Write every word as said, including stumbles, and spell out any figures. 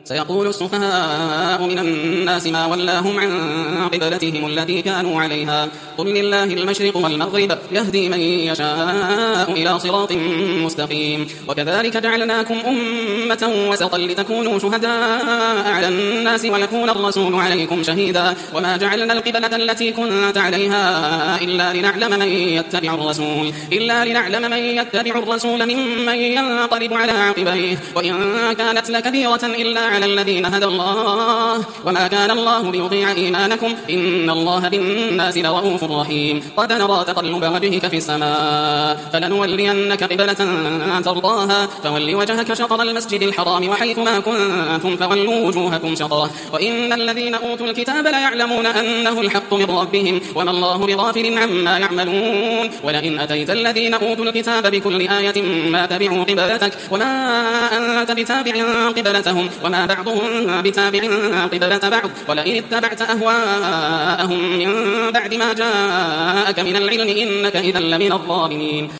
سيقول السفهاء من الناس ما ولاهم عن قبلتهم التي كانوا عليها قل لله المشرق والمغرب يهدي من يشاء إلى صراط مستقيم وكذلك جعلناكم أمة وسطا لتكونوا شهداء على الناس ويكون الرسول عليكم شهيدا وما جعلنا القبلة التي كنت عليها إلا لنعلم من يتبع الرسول إلا لنعلم من يتبع الرسول ممن ينقلب على عقبيه وإن كانت لكبيرة إلا على الذين هدى الله وما كان الله ليضيع إيمانكم إن الله بالناس لرؤوف رحيم قد نرى تقلب وجهك في السماء فلنولينك قبلة ترضاها فول وجهك شطر المسجد الحرام وحيث ما كنتم فولوا وجوهكم شطره وإن الذين أوتوا الكتاب ليعلمون أنه الحق من ربهم وما الله بغافل عما يعملون ولئن أتيت الذين أوتوا الكتاب بكل آية ما تبعوا قبلتك وما أنت بتابع قبلتهم وما بعضهم بتابع قبلة بعض ولئن اتبعت أهواءهم من بعد ما جاءك من العلم إنك إذا لمن الظالمين